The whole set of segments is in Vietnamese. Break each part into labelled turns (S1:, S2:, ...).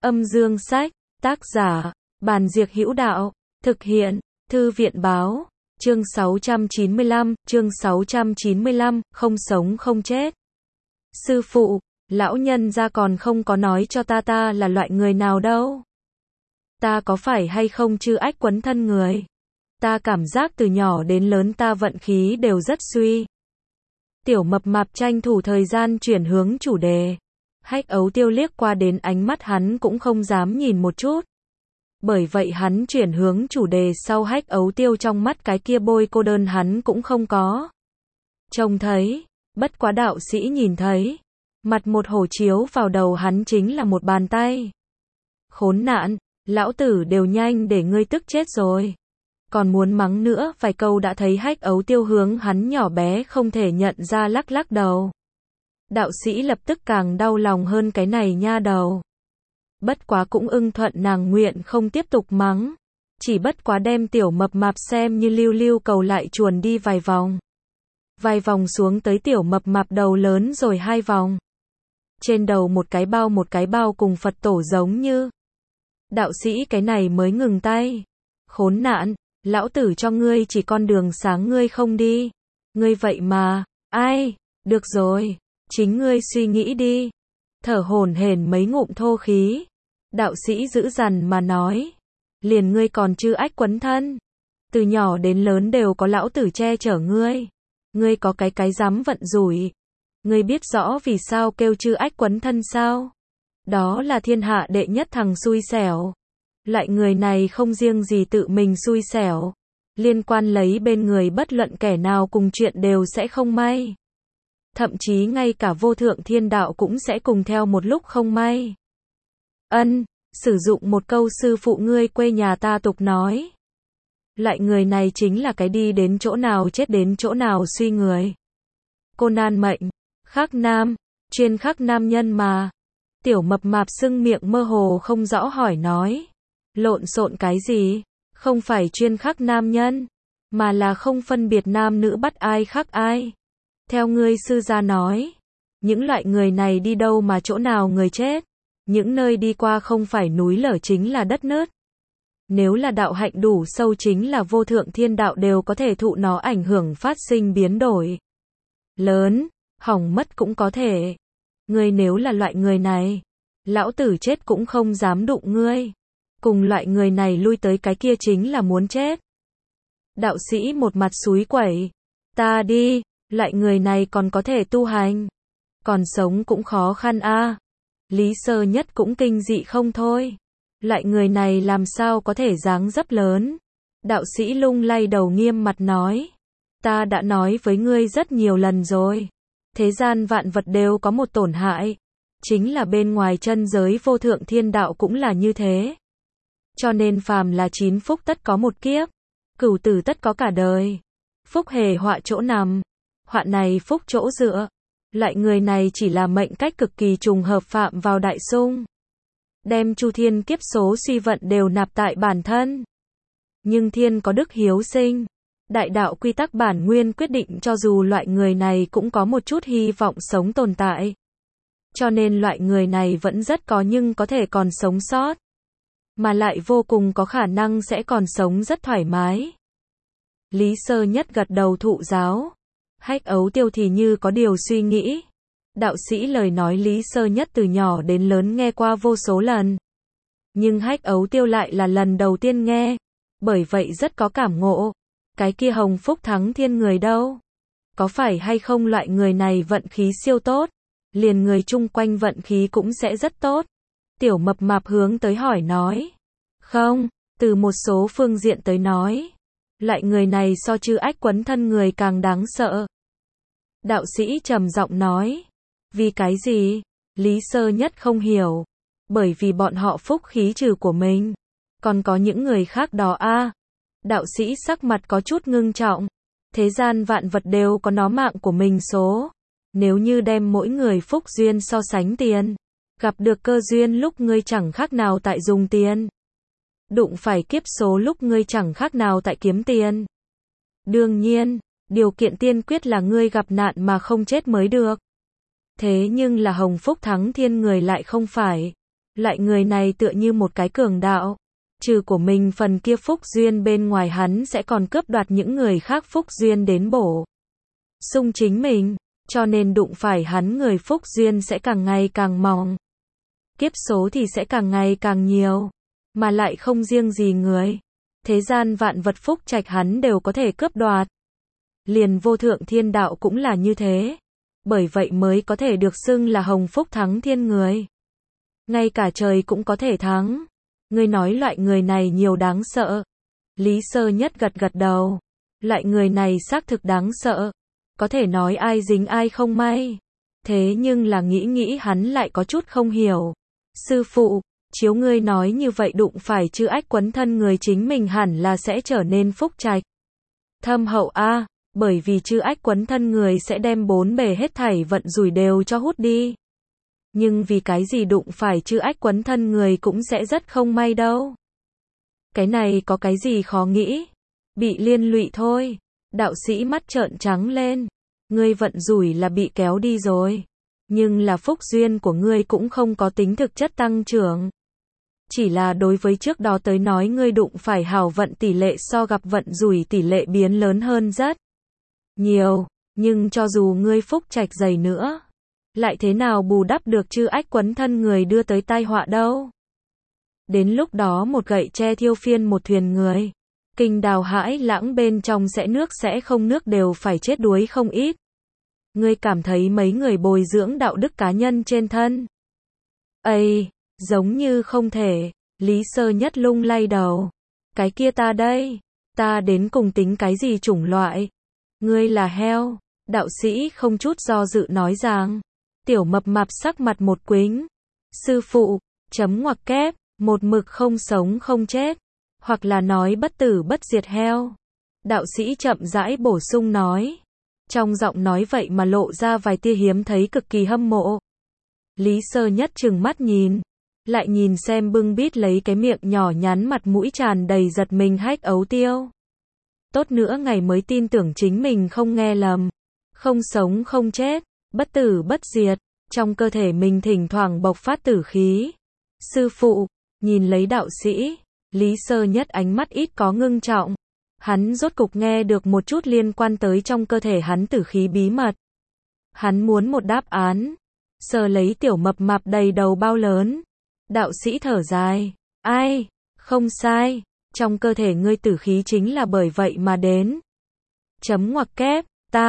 S1: Âm dương sách, tác giả, Bàn Diệc Hữu Đạo, thực hiện, Thư viện báo, chương 695, không sống không chết. Sư phụ, lão nhân gia còn không có nói cho ta là loại người nào đâu. Ta có phải hay không chư ách quấn thân người? Ta cảm giác từ nhỏ đến lớn ta vận khí đều rất suy. Tiểu mập mạp tranh thủ thời gian chuyển hướng chủ đề. Hách Ấu Tiêu liếc qua đến ánh mắt hắn cũng không dám nhìn một chút. Bởi vậy hắn chuyển hướng chủ đề sau Hách Ấu Tiêu trong mắt cái kia bôi cô đơn hắn cũng không có. Trông thấy, bất quá đạo sĩ nhìn thấy. Mặt một hổ chiếu vào đầu hắn chính là một bàn tay. Khốn nạn, lão tử đều nhanh để ngươi tức chết rồi. Còn muốn mắng nữa vài câu đã thấy Hách Ấu Tiêu hướng hắn nhỏ bé không thể nhận ra lắc lắc đầu. Đạo sĩ lập tức càng đau lòng hơn cái này nha đầu. Bất quá cũng ưng thuận nàng nguyện không tiếp tục mắng. Chỉ bất quá đem tiểu mập mạp xem như lưu lưu cầu lại chuồn đi vài vòng. Vài vòng xuống tới tiểu mập mạp đầu lớn rồi 2 vòng. Trên đầu một cái bao cùng Phật tổ giống như. Đạo sĩ cái này mới ngừng tay. Khốn nạn, lão tử cho ngươi chỉ con đường sáng ngươi không đi. Ngươi vậy mà, ai, được rồi, chính ngươi suy nghĩ đi. Thở hổn hển mấy ngụm thô khí. Đạo sĩ dữ dằn mà nói. Liền ngươi còn chư ách quấn thân. Từ nhỏ đến lớn đều có lão tử che chở ngươi. Ngươi có cái dám vận rủi. Ngươi biết rõ vì sao kêu chư ách quấn thân sao? Đó là thiên hạ đệ nhất thằng xui xẻo. Lại người này không riêng gì tự mình xui xẻo. Liên quan lấy bên người bất luận kẻ nào cùng chuyện đều sẽ không may. Thậm chí ngay cả vô thượng thiên đạo cũng sẽ cùng theo một lúc không may. Sử dụng một câu sư phụ ngươi quê nhà ta tục nói. Lại người này chính là cái đi đến chỗ nào chết đến chỗ nào suy người. Cô nan mệnh, khắc nam, chuyên khắc nam nhân mà. Tiểu mập mạp sưng miệng mơ hồ không rõ hỏi nói. Lộn xộn cái gì? Không phải chuyên khắc nam nhân, mà là không phân biệt nam nữ bắt ai khắc ai. Theo ngươi sư gia nói, những loại người này đi đâu mà chỗ nào người chết. Những nơi đi qua không phải núi lở chính là đất nứt. Nếu là đạo hạnh đủ sâu chính là vô thượng thiên đạo đều có thể thụ nó ảnh hưởng phát sinh biến đổi. Lớn, hỏng mất cũng có thể. Ngươi nếu là loại người này, lão tử chết cũng không dám đụng ngươi. Cùng loại người này lui tới cái kia chính là muốn chết. Đạo sĩ một mặt xúi quẩy. Ta đi, loại người này còn có thể tu hành. Còn sống cũng khó khăn a. Lý Sơ Nhất cũng kinh dị không thôi. Loại người này làm sao có thể dáng dấp lớn. Đạo sĩ lung lay đầu nghiêm mặt nói. Ta đã nói với ngươi rất nhiều lần rồi. Thế gian vạn vật đều có một tổn hại. Chính là bên ngoài chân giới vô thượng thiên đạo cũng là như thế. Cho nên phàm là 9 phúc tất có một kiếp. Cửu tử tất có cả đời. Phúc hề họa chỗ nằm. Họa này phúc chỗ dựa. Loại người này chỉ là mệnh cách cực kỳ trùng hợp phạm vào đại xung. Đem chu thiên kiếp số suy vận đều nạp tại bản thân. Nhưng thiên có đức hiếu sinh. Đại đạo quy tắc bản nguyên quyết định cho dù loại người này cũng có một chút hy vọng sống tồn tại. Cho nên loại người này vẫn rất có nhưng có thể còn sống sót. Mà lại vô cùng có khả năng sẽ còn sống rất thoải mái. Lý Sơ Nhất gật đầu thụ giáo. Hách Ấu Tiêu thì như có điều suy nghĩ. Đạo sĩ lời nói Lý Sơ Nhất từ nhỏ đến lớn nghe qua vô số lần. Nhưng Hách Ấu Tiêu lại là lần đầu tiên nghe. Bởi vậy rất có cảm ngộ. Cái kia hồng phúc thắng thiên người đâu? Có phải hay không loại người này vận khí siêu tốt? Liền người chung quanh vận khí cũng sẽ rất tốt. Tiểu mập mạp hướng tới hỏi nói. Không, từ một số phương diện tới nói. Loại người này so chư ách quấn thân người càng đáng sợ. Đạo sĩ trầm giọng nói. Vì cái gì? Lý Sơ Nhất không hiểu. Bởi vì bọn họ phúc khí trừ của mình. Còn có những người khác đó a. Đạo sĩ sắc mặt có chút ngưng trọng. Thế gian vạn vật đều có nó mạng của mình số. Nếu như đem mỗi người phúc duyên so sánh tiền. Gặp được cơ duyên lúc ngươi chẳng khác nào tại dùng tiền. Đụng phải kiếp số lúc ngươi chẳng khác nào tại kiếm tiền. Đương nhiên, điều kiện tiên quyết là ngươi gặp nạn mà không chết mới được. Thế nhưng là hồng phúc thắng thiên người lại không phải. Loại người này tựa như một cái cường đạo. Trừ của mình phần kia phúc duyên bên ngoài hắn sẽ còn cướp đoạt những người khác phúc duyên đến bổ sung chính mình. Cho nên đụng phải hắn người phúc duyên sẽ càng ngày càng mỏng. Kiếp số thì sẽ càng ngày càng nhiều. Mà lại không riêng gì người. Thế gian vạn vật phúc trạch hắn đều có thể cướp đoạt. Liền vô thượng thiên đạo cũng là như thế. Bởi vậy mới có thể được xưng là hồng phúc thắng thiên người. Ngay cả trời cũng có thể thắng. Ngươi nói loại người này nhiều đáng sợ. Lý Sơ Nhất gật gật đầu. Loại người này xác thực đáng sợ. Có thể nói ai dính ai không may. Thế nhưng là nghĩ hắn lại có chút không hiểu. Sư phụ, chiếu ngươi nói như vậy đụng phải chư ách quấn thân người chính mình hẳn là sẽ trở nên phúc trạch. Thâm hậu a, bởi vì chư ách quấn thân người sẽ đem bốn bề hết thảy vận rủi đều cho hút đi. Nhưng vì cái gì đụng phải chư ách quấn thân người cũng sẽ rất không may đâu. Cái này có cái gì khó nghĩ. Bị liên lụy thôi. Đạo sĩ mắt trợn trắng lên. Ngươi vận rủi là bị kéo đi rồi. Nhưng là phúc duyên của ngươi cũng không có tính thực chất tăng trưởng. Chỉ là đối với trước đó tới nói ngươi đụng phải hảo vận tỷ lệ so gặp vận rủi tỷ lệ biến lớn hơn rất nhiều. Nhưng cho dù ngươi phúc trạch dày nữa, lại thế nào bù đắp được chư ách quấn thân người đưa tới tai họa đâu. Đến lúc đó một gậy tre thiêu phiên một thuyền người. Kinh đào hãi lãng bên trong sẽ nước sẽ không nước đều phải chết đuối không ít. Ngươi cảm thấy mấy người bồi dưỡng đạo đức cá nhân trên thân. Ây, giống như không thể. Lý Sơ Nhất lung lay đầu. Cái kia ta đây. Ta đến cùng tính cái gì chủng loại. Ngươi là heo. Đạo sĩ không chút do dự nói rằng. Tiểu mập mạp sắc mặt một quính. Sư phụ, chấm ngoặc kép, một mực không sống không chết. Hoặc là nói bất tử bất diệt heo. Đạo sĩ chậm rãi bổ sung nói. Trong giọng nói vậy mà lộ ra vài tia hiếm thấy cực kỳ hâm mộ. Lý Sơ Nhất trừng mắt nhìn. Lại nhìn xem bưng bít lấy cái miệng nhỏ nhắn mặt mũi tràn đầy giật mình hách ấu tiêu. Tốt nữa ngày mới tin tưởng chính mình không nghe lầm. Không sống không chết, bất tử bất diệt. Trong cơ thể mình thỉnh thoảng bộc phát tử khí. Sư phụ, nhìn lấy đạo sĩ. Lý Sơ Nhất ánh mắt ít có ngưng trọng. Hắn rốt cục nghe được một chút liên quan tới trong cơ thể hắn tử khí bí mật. Hắn muốn một đáp án. Sờ lấy tiểu mập mạp đầy đầu bao lớn. Đạo sĩ thở dài. Ai? Không sai. Trong cơ thể ngươi tử khí chính là bởi vậy mà đến. Chấm ngoặc kép.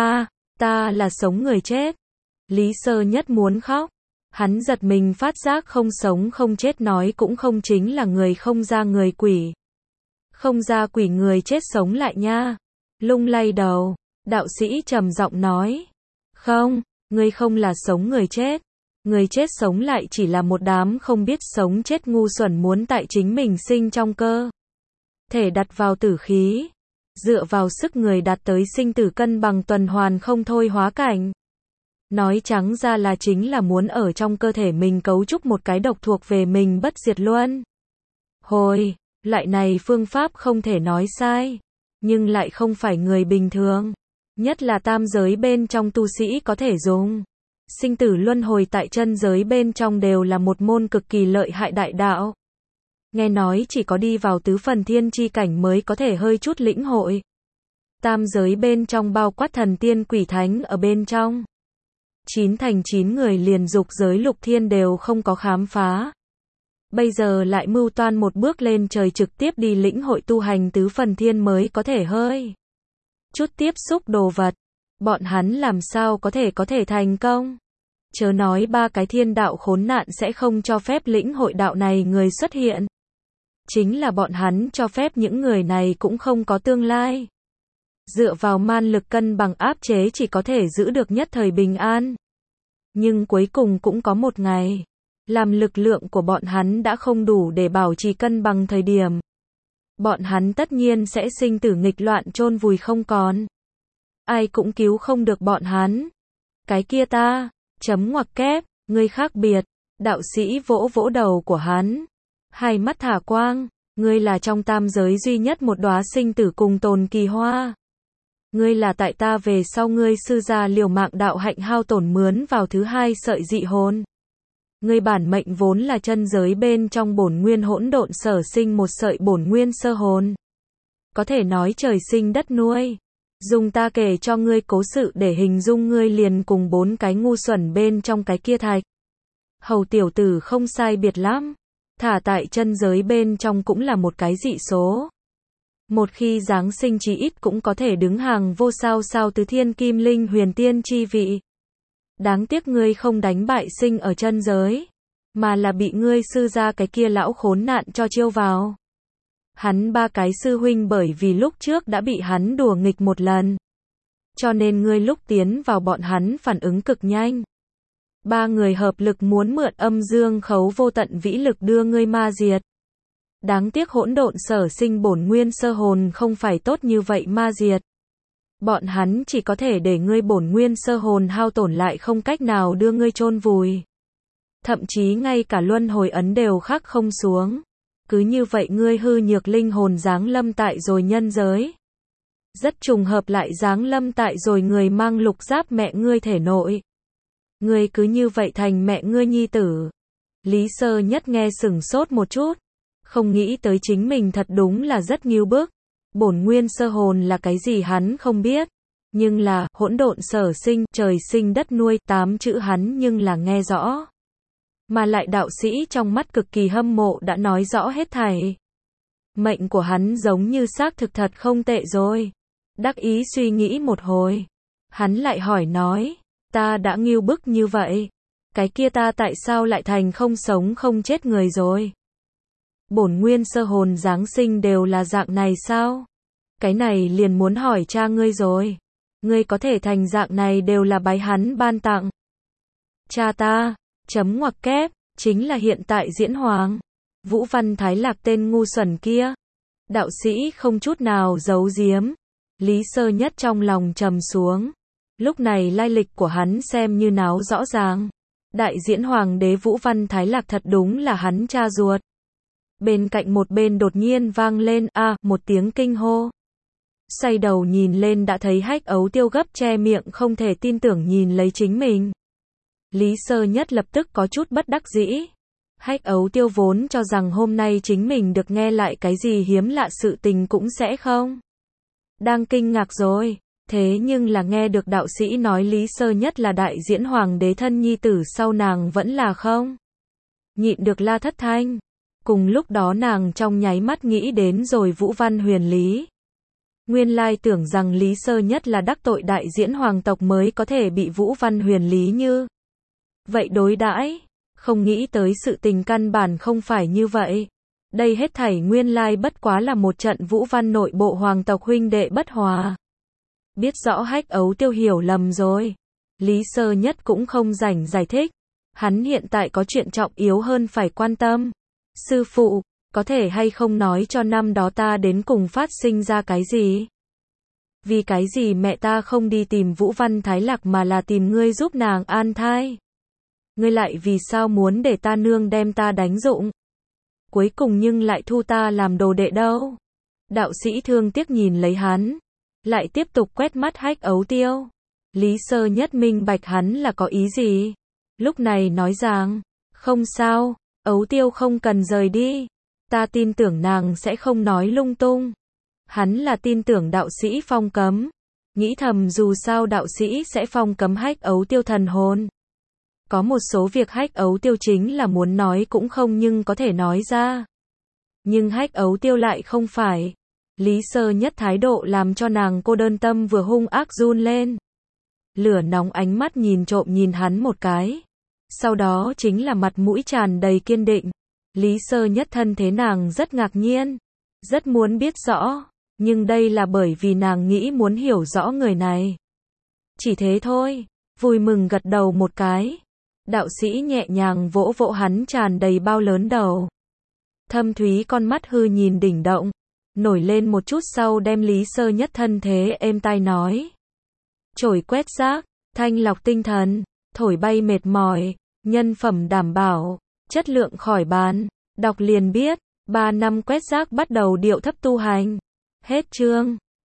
S1: Ta là sống người chết. Lý Sơ Nhất muốn khóc. Hắn giật mình phát giác không sống không chết nói cũng không chính là người không ra người quỷ. Không ra quỷ người chết sống lại nha. Lung lay đầu. Đạo sĩ trầm giọng nói. Không, ngươi không là sống người chết. Người chết sống lại chỉ là một đám không biết sống chết ngu xuẩn muốn tại chính mình sinh trong cơ thể đặt vào tử khí. Dựa vào sức người đạt tới sinh tử cân bằng tuần hoàn không thôi hóa cảnh. Nói trắng ra là chính là muốn ở trong cơ thể mình cấu trúc một cái độc thuộc về mình bất diệt luân hồi. Loại này phương pháp không thể nói sai. Nhưng lại không phải người bình thường. Nhất là tam giới bên trong tu sĩ có thể dùng. Sinh tử luân hồi tại chân giới bên trong đều là một môn cực kỳ lợi hại đại đạo. Nghe nói chỉ có đi vào tứ phần thiên chi cảnh mới có thể hơi chút lĩnh hội. Tam giới bên trong bao quát thần tiên quỷ thánh ở bên trong. 9 thành 9 người liền dục giới lục thiên đều không có khám phá. Bây giờ lại mưu toan một bước lên trời trực tiếp đi lĩnh hội tu hành tứ phần thiên mới có thể hơi chút tiếp xúc đồ vật. Bọn hắn làm sao có thể thành công. Chớ nói ba cái thiên đạo khốn nạn sẽ không cho phép lĩnh hội đạo này người xuất hiện. Chính là bọn hắn cho phép những người này cũng không có tương lai. Dựa vào man lực cân bằng áp chế chỉ có thể giữ được nhất thời bình an. Nhưng cuối cùng cũng có một ngày. Làm lực lượng của bọn hắn đã không đủ để bảo trì cân bằng thời điểm. Bọn hắn tất nhiên sẽ sinh tử nghịch loạn chôn vùi không còn. Ai cũng cứu không được bọn hắn. Cái kia ta, chấm ngoặc kép, ngươi khác biệt. Đạo sĩ vỗ vỗ đầu của hắn. Hai mắt thả quang, ngươi là trong tam giới duy nhất một đóa sinh tử cùng tồn kỳ hoa. Ngươi là tại ta về sau ngươi sư gia liều mạng đạo hạnh hao tổn mướn vào thứ hai sợi dị hồn. Ngươi bản mệnh vốn là chân giới bên trong bổn nguyên hỗn độn sở sinh một sợi bổn nguyên sơ hồn. Có thể nói trời sinh đất nuôi. Dùng ta kể cho ngươi cố sự để hình dung ngươi liền cùng 4 cái ngu xuẩn bên trong cái kia thạch. Hầu tiểu tử không sai biệt lắm. Thả tại chân giới bên trong cũng là một cái dị số. Một khi giáng sinh chí ít cũng có thể đứng hàng vô sao sao từ thiên kim linh huyền tiên chi vị. Đáng tiếc ngươi không đánh bại sinh ở chân giới, mà là bị ngươi sư gia cái kia lão khốn nạn cho chiêu vào. Hắn 3 cái sư huynh bởi vì lúc trước đã bị hắn đùa nghịch một lần. Cho nên ngươi lúc tiến vào bọn hắn phản ứng cực nhanh. 3 người hợp lực muốn mượn âm dương khấu vô tận vĩ lực đưa ngươi ma diệt. Đáng tiếc hỗn độn sở sinh bổn nguyên sơ hồn không phải tốt như vậy ma diệt. Bọn hắn chỉ có thể để ngươi bổn nguyên sơ hồn hao tổn lại không cách nào đưa ngươi chôn vùi. Thậm chí ngay cả luân hồi ấn đều khắc không xuống. Cứ như vậy ngươi hư nhược linh hồn giáng lâm tại rồi nhân giới. Rất trùng hợp lại giáng lâm tại rồi người mang lục giáp mẹ ngươi thể nội. Ngươi cứ như vậy thành mẹ ngươi nhi tử. Lý Sơ Nhất nghe sửng sốt một chút. Không nghĩ tới chính mình thật đúng là rất nghiêu bức. Bổn nguyên sơ hồn là cái gì hắn không biết. Nhưng là, hỗn độn sở sinh, trời sinh đất nuôi, 8 chữ hắn nhưng là nghe rõ. Mà lại đạo sĩ trong mắt cực kỳ hâm mộ đã nói rõ hết thảy. Mệnh của hắn giống như xác thực thật không tệ rồi. Đắc ý suy nghĩ một hồi. Hắn lại hỏi nói, ta đã nghiêu bức như vậy. Cái kia ta tại sao lại thành không sống không chết người rồi? Bổn nguyên sơ hồn giáng sinh đều là dạng này sao? Cái này liền muốn hỏi cha ngươi rồi. Ngươi có thể thành dạng này đều là bái hắn ban tặng. Cha ta, chấm ngoặc kép, chính là hiện tại diễn hoàng. Vũ Văn Thái Lạc tên ngu xuẩn kia. Đạo sĩ không chút nào giấu giếm. Lý Sơ Nhất trong lòng trầm xuống. Lúc này lai lịch của hắn xem như náo rõ ràng. Đại diễn hoàng đế Vũ Văn Thái Lạc thật đúng là hắn cha ruột. Bên cạnh một bên đột nhiên vang lên một tiếng kinh hô. Xoay đầu nhìn lên đã thấy Hách Ấu Tiêu gấp che miệng không thể tin tưởng nhìn lấy chính mình. Lý Sơ Nhất lập tức có chút bất đắc dĩ. Hách Ấu Tiêu vốn cho rằng hôm nay chính mình được nghe lại cái gì hiếm lạ sự tình cũng sẽ không. Đang kinh ngạc rồi. Thế nhưng là nghe được đạo sĩ nói Lý Sơ Nhất là đại diễn hoàng đế thân nhi tử sau nàng vẫn là không nhịn được la thất thanh. Cùng lúc đó nàng trong nháy mắt nghĩ đến rồi Vũ Văn Huyền Lý. Nguyên lai tưởng rằng Lý Sơ Nhất là đắc tội đại diễn hoàng tộc mới có thể bị Vũ Văn Huyền Lý như vậy đối đãi, không nghĩ tới sự tình căn bản không phải như vậy. Đây hết thảy nguyên lai bất quá là một trận Vũ Văn nội bộ hoàng tộc huynh đệ bất hòa. Biết rõ Hách Ấu Tiêu hiểu lầm rồi. Lý Sơ Nhất cũng không rảnh giải thích. Hắn hiện tại có chuyện trọng yếu hơn phải quan tâm. Sư phụ, có thể hay không nói cho năm đó ta đến cùng phát sinh ra cái gì? Vì cái gì mẹ ta không đi tìm Vũ Văn Thái Lạc mà là tìm ngươi giúp nàng an thai? Ngươi lại vì sao muốn để ta nương đem ta đánh dụng? Cuối cùng nhưng lại thu ta làm đồ đệ đâu? Đạo sĩ thương tiếc nhìn lấy hắn. Lại tiếp tục quét mắt Hách Ấu Tiêu. Lý Sơ Nhất minh bạch hắn là có ý gì? Lúc này nói rằng, không sao, Ấu Tiêu không cần rời đi. Ta tin tưởng nàng sẽ không nói lung tung. Hắn là tin tưởng đạo sĩ phong cấm. Nghĩ thầm dù sao đạo sĩ sẽ phong cấm Hách Ấu Tiêu thần hồn. Có một số việc Hách Ấu Tiêu chính là muốn nói cũng không nhưng có thể nói ra. Nhưng Hách Ấu Tiêu lại không phải. Lý Sơ Nhất thái độ làm cho nàng cô đơn tâm vừa hung ác run lên. Lửa nóng ánh mắt nhìn trộm nhìn hắn một cái. Sau đó chính là mặt mũi tràn đầy kiên định. Lý Sơ Nhất thân thế nàng rất ngạc nhiên. Rất muốn biết rõ. Nhưng đây là bởi vì nàng nghĩ muốn hiểu rõ người này. Chỉ thế thôi. Vui mừng gật đầu một cái. Đạo sĩ nhẹ nhàng vỗ vỗ hắn tràn đầy bao lớn đầu. Thâm thúy con mắt hư nhìn đỉnh động. Nổi lên một chút sau đem Lý Sơ Nhất thân thế êm tai nói. Chổi quét rác, thanh lọc tinh thần, thổi bay mệt mỏi, nhân phẩm đảm bảo, chất lượng khỏi bàn, đọc liền biết, 3 năm quét rác bắt đầu điệu thấp tu hành. Hết chương.